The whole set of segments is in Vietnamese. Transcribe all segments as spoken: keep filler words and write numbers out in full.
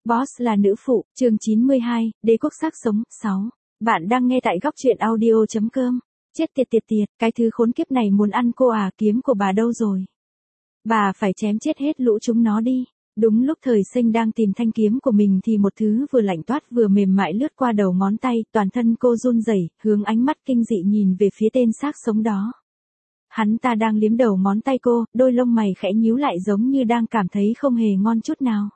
Boss là nữ phụ, chương chín mươi hai, đế quốc xác sống, sáu. Bạn đang nghe tại góc truyện audio chấm com. Chết tiệt tiệt tiệt, cái thứ khốn kiếp này muốn ăn cô à, kiếm của bà đâu rồi? Bà phải chém chết hết lũ chúng nó đi. Đúng lúc Thời Sinh đang tìm thanh kiếm của mình thì một thứ vừa lạnh toát vừa mềm mại lướt qua đầu ngón tay, toàn thân cô run rẩy, hướng ánh mắt kinh dị nhìn về phía tên xác sống đó. Hắn ta đang liếm đầu ngón tay cô, đôi lông mày khẽ nhíu lại giống như đang cảm thấy không hề ngon chút nào.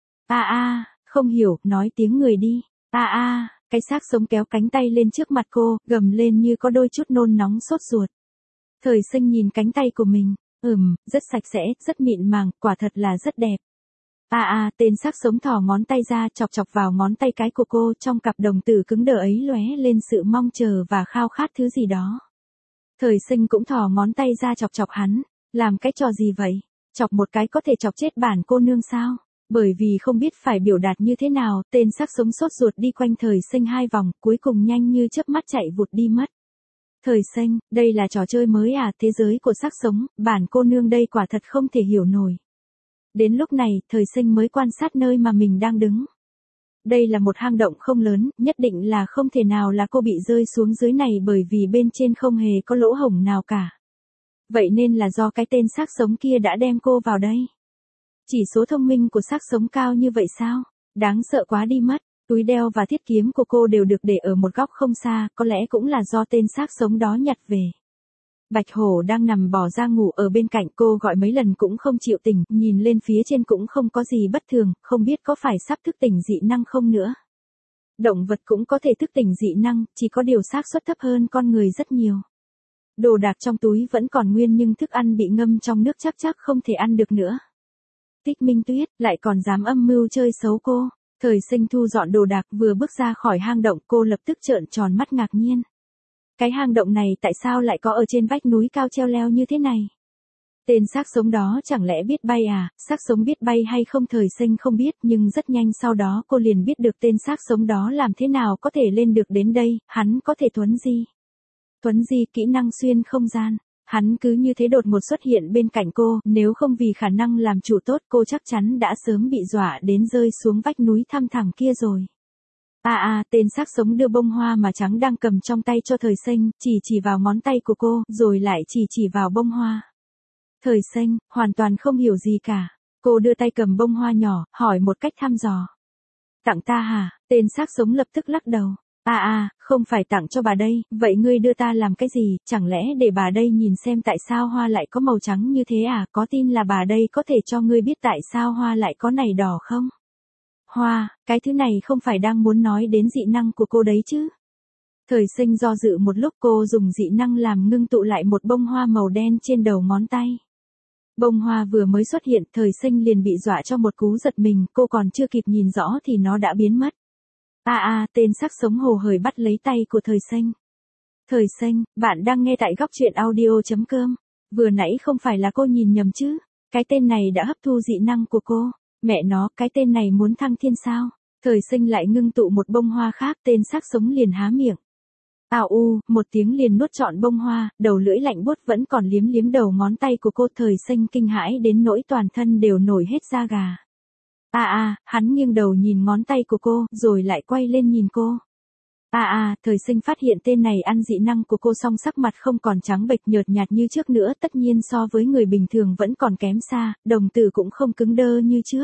A a, không hiểu, nói tiếng người đi. A a, cái xác sống kéo cánh tay lên trước mặt cô, gầm lên như có đôi chút nôn nóng sốt ruột. Thời Sinh nhìn cánh tay của mình, ừm, rất sạch sẽ, rất mịn màng, quả thật là rất đẹp. A a, tên xác sống thò ngón tay ra chọc chọc vào ngón tay cái của cô, trong cặp đồng tử cứng đờ ấy lóe lên sự mong chờ và khao khát thứ gì đó. Thời Sinh cũng thò ngón tay ra chọc chọc hắn, làm cái trò gì vậy? Chọc một cái có thể chọc chết bản cô nương sao? Bởi vì không biết phải biểu đạt như thế nào, tên xác sống sốt ruột đi quanh Thời Sinh hai vòng, cuối cùng nhanh như chớp mắt chạy vụt đi mất. Thời Sinh, đây là trò chơi mới à, thế giới của xác sống, bản cô nương đây quả thật không thể hiểu nổi. Đến lúc này, Thời Sinh mới quan sát nơi mà mình đang đứng. Đây là một hang động không lớn, nhất định là không thể nào là cô bị rơi xuống dưới này bởi vì bên trên không hề có lỗ hổng nào cả. Vậy nên là do cái tên xác sống kia đã đem cô vào đây. Chỉ số thông minh của xác sống cao như vậy sao? Đáng sợ quá đi mất. Túi đeo và thiết kiếm của cô đều được để ở một góc không xa, có lẽ cũng là do tên xác sống đó nhặt về. Bạch Hổ đang nằm bò ra ngủ ở bên cạnh cô, gọi mấy lần cũng không chịu tỉnh, nhìn lên phía trên cũng không có gì bất thường, không biết có phải sắp thức tỉnh dị năng không nữa. Động vật cũng có thể thức tỉnh dị năng, chỉ có điều xác suất thấp hơn con người rất nhiều. Đồ đạc trong túi vẫn còn nguyên nhưng thức ăn bị ngâm trong nước chắc chắc không thể ăn được nữa. Tích Minh Tuyết lại còn dám âm mưu chơi xấu cô. Thời Sinh thu dọn đồ đạc vừa bước ra khỏi hang động, cô lập tức trợn tròn mắt ngạc nhiên. Cái hang động này tại sao lại có ở trên vách núi cao treo leo như thế này? Tên xác sống đó chẳng lẽ biết bay à? Xác sống biết bay hay không Thời Sinh không biết, nhưng rất nhanh sau đó cô liền biết được tên xác sống đó làm thế nào có thể lên được đến đây, hắn có thể thuấn di. Thuấn di, kỹ năng xuyên không gian. Hắn cứ như thế đột ngột xuất hiện bên cạnh cô, nếu không vì khả năng làm chủ tốt cô chắc chắn đã sớm bị dọa đến rơi xuống vách núi thăm thẳm kia rồi. A à, a, tên xác sống đưa bông hoa mà trắng đang cầm trong tay cho Thời Sinh, chỉ chỉ vào ngón tay của cô, rồi lại chỉ chỉ vào bông hoa. Thời Sinh, hoàn toàn không hiểu gì cả. Cô đưa tay cầm bông hoa nhỏ, hỏi một cách thăm dò. Tặng ta hả? Tên xác sống lập tức lắc đầu. À à, không phải tặng cho bà đây, vậy ngươi đưa ta làm cái gì, chẳng lẽ để bà đây nhìn xem tại sao hoa lại có màu trắng như thế à, có tin là bà đây có thể cho ngươi biết tại sao hoa lại có này đỏ không? Hoa, cái thứ này không phải đang muốn nói đến dị năng của cô đấy chứ? Thời Sinh do dự một lúc, cô dùng dị năng làm ngưng tụ lại một bông hoa màu đen trên đầu ngón tay. Bông hoa vừa mới xuất hiện, Thời Sinh liền bị dọa cho một cú giật mình, cô còn chưa kịp nhìn rõ thì nó đã biến mất. A à, a, tên xác sống hồ hởi bắt lấy tay của Thời Sinh. Thời Sinh, bạn đang nghe tại góc truyện audio chấm com. Vừa nãy không phải là cô nhìn nhầm chứ? Cái tên này đã hấp thu dị năng của cô. Mẹ nó, cái tên này muốn thăng thiên sao? Thời Sinh lại ngưng tụ một bông hoa khác, tên xác sống liền há miệng. Ào u, một tiếng liền nuốt trọn bông hoa, đầu lưỡi lạnh buốt vẫn còn liếm liếm đầu ngón tay của cô. Thời Sinh kinh hãi đến nỗi toàn thân đều nổi hết da gà. A à, a, hắn nghiêng đầu nhìn ngón tay của cô, rồi lại quay lên nhìn cô. A à, a, Thời Sinh phát hiện tên này ăn dị năng của cô xong sắc mặt không còn trắng bệch nhợt nhạt như trước nữa, tất nhiên so với người bình thường vẫn còn kém xa, đồng tử cũng không cứng đơ như trước.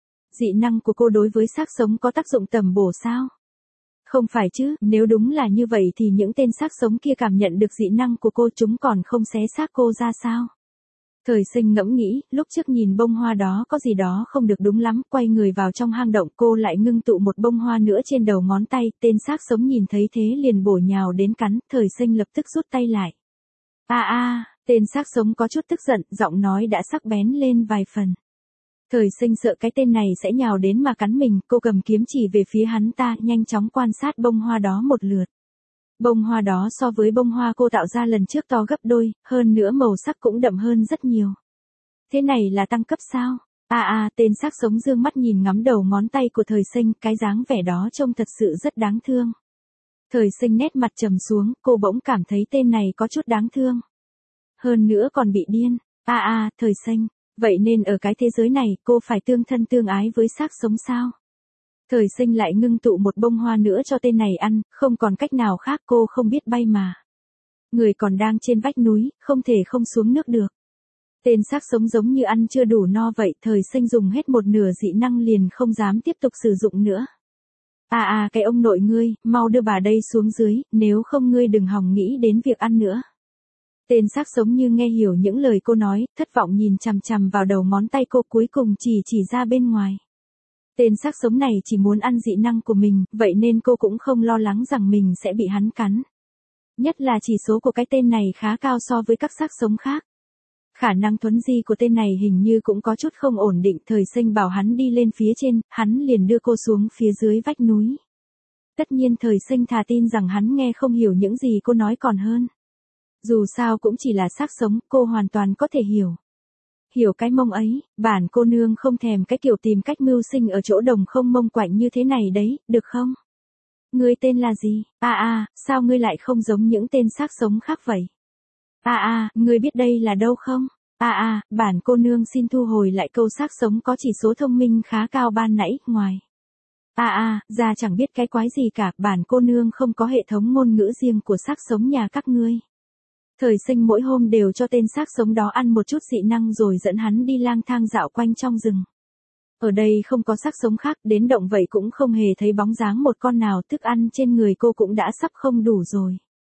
Dị năng của cô đối với xác sống có tác dụng tầm bổ sao? Không phải chứ, nếu đúng là như vậy thì những tên xác sống kia cảm nhận được dị năng của cô chúng còn không xé xác cô ra sao? Thời Sinh ngẫm nghĩ, lúc trước nhìn bông hoa đó có gì đó không được đúng lắm, quay người vào trong hang động, cô lại ngưng tụ một bông hoa nữa trên đầu ngón tay, tên xác sống nhìn thấy thế liền bổ nhào đến cắn, Thời Sinh lập tức rút tay lại. A à, a, tên xác sống có chút tức giận, giọng nói đã sắc bén lên vài phần. Thời Sinh sợ cái tên này sẽ nhào đến mà cắn mình, cô cầm kiếm chỉ về phía hắn ta, nhanh chóng quan sát bông hoa đó một lượt. Bông hoa đó so với bông hoa cô tạo ra lần trước to gấp đôi, hơn nữa màu sắc cũng đậm hơn rất nhiều. Thế này là tăng cấp sao? A à, a, tên xác sống dương mắt nhìn ngắm đầu ngón tay của Thời Sinh, cái dáng vẻ đó trông thật sự rất đáng thương. Thời Sinh nét mặt trầm xuống, cô bỗng cảm thấy tên này có chút đáng thương. Hơn nữa còn bị điên. A à, a, Thời Sinh, vậy nên ở cái thế giới này cô phải tương thân tương ái với xác sống sao? Thời Sinh lại ngưng tụ một bông hoa nữa cho tên này ăn, không còn cách nào khác, cô không biết bay mà. Người còn đang trên vách núi, không thể không xuống nước được. Tên xác sống giống như ăn chưa đủ no vậy, Thời Sinh dùng hết một nửa dị năng liền không dám tiếp tục sử dụng nữa. À à cái ông nội ngươi, mau đưa bà đây xuống dưới, nếu không ngươi đừng hòng nghĩ đến việc ăn nữa. Tên xác sống như nghe hiểu những lời cô nói, thất vọng nhìn chằm chằm vào đầu ngón tay cô, cuối cùng chỉ chỉ ra bên ngoài. Tên xác sống này chỉ muốn ăn dị năng của mình, vậy nên cô cũng không lo lắng rằng mình sẽ bị hắn cắn. Nhất là chỉ số của cái tên này khá cao so với các xác sống khác. Khả năng thuấn di của tên này hình như cũng có chút không ổn định. Thời Sinh bảo hắn đi lên phía trên, hắn liền đưa cô xuống phía dưới vách núi. Tất nhiên Thời Sinh thà tin rằng hắn nghe không hiểu những gì cô nói còn hơn. Dù sao cũng chỉ là xác sống, cô hoàn toàn có thể hiểu. Hiểu cái mông ấy, bản cô nương không thèm cái kiểu tìm cách mưu sinh ở chỗ đồng không mông quạnh như thế này đấy, được không? Ngươi tên là gì? À à, sao ngươi lại không giống những tên xác sống khác vậy? À à, ngươi biết đây là đâu không? À à, bản cô nương xin thu hồi lại câu xác sống có chỉ số thông minh khá cao ban nãy, ngoài. À à, ra chẳng biết cái quái gì cả, bản cô nương không có hệ thống ngôn ngữ riêng của xác sống nhà các ngươi. Thời Sinh mỗi hôm đều cho tên xác sống đó ăn một chút dị năng rồi dẫn hắn đi lang thang dạo quanh trong rừng. Ở đây không có xác sống khác, đến động vậy cũng không hề thấy bóng dáng một con nào, thức ăn trên người cô cũng đã sắp không đủ rồi.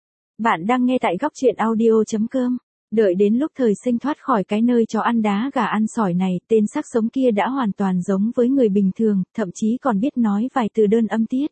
Bạn đang nghe tại góc truyện audio chấm com. Đợi đến lúc Thời Sinh thoát khỏi cái nơi chó ăn đá gà ăn sỏi này, tên xác sống kia đã hoàn toàn giống với người bình thường, thậm chí còn biết nói vài từ đơn âm tiết.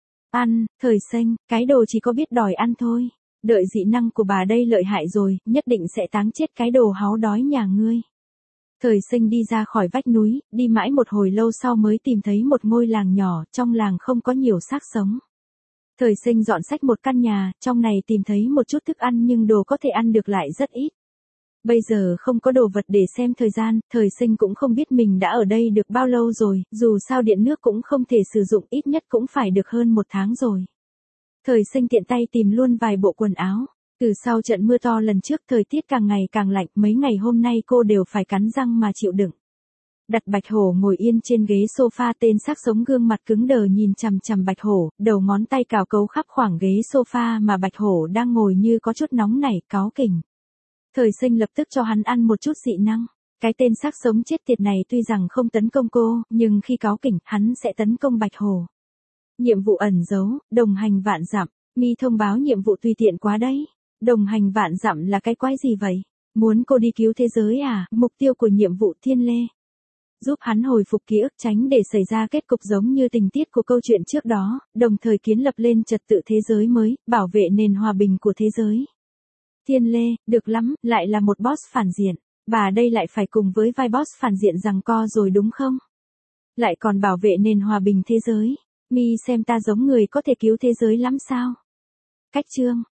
Ăn, Thời Sinh, cái đồ chỉ có biết đòi ăn thôi. Đợi dị năng của bà đây lợi hại rồi, nhất định sẽ táng chết cái đồ háu đói nhà ngươi. Thời Sinh đi ra khỏi vách núi, đi mãi một hồi lâu sau mới tìm thấy một ngôi làng nhỏ, trong làng không có nhiều xác sống. Thời Sinh dọn xách một căn nhà, trong này tìm thấy một chút thức ăn nhưng đồ có thể ăn được lại rất ít. Bây giờ không có đồ vật để xem thời gian, Thời Sinh cũng không biết mình đã ở đây được bao lâu rồi, dù sao điện nước cũng không thể sử dụng, ít nhất cũng phải được hơn một tháng rồi. Thời Sinh tiện tay tìm luôn vài bộ quần áo. Từ sau trận mưa to lần trước, thời tiết càng ngày càng lạnh, mấy ngày hôm nay cô đều phải cắn răng mà chịu đựng. Đặt Bạch Hổ ngồi yên trên ghế sofa, tên xác sống gương mặt cứng đờ nhìn chằm chằm Bạch Hổ, đầu ngón tay cào cấu khắp khoảng ghế sofa mà Bạch Hổ đang ngồi như có chút nóng nảy, cáu kỉnh. Thời Sinh lập tức cho hắn ăn một chút dị năng. Cái tên xác sống chết tiệt này tuy rằng không tấn công cô, nhưng khi cáu kỉnh, hắn sẽ tấn công Bạch Hổ. Nhiệm vụ ẩn giấu, đồng hành vạn dặm. Mi thông báo nhiệm vụ tùy tiện quá đấy. Đồng hành vạn dặm là cái quái gì vậy? Muốn cô đi cứu thế giới à? Mục tiêu của nhiệm vụ Thiên Lê. Giúp hắn hồi phục ký ức, tránh để xảy ra kết cục giống như tình tiết của câu chuyện trước đó, đồng thời kiến lập lên trật tự thế giới mới, bảo vệ nền hòa bình của thế giới. Thiên Lê, được lắm, lại là một boss phản diện. Bà đây lại phải cùng với vai boss phản diện giằng co rồi đúng không? Lại còn bảo vệ nền hòa bình thế giới. Mi xem ta giống người có thể cứu thế giới lắm sao? Cách chương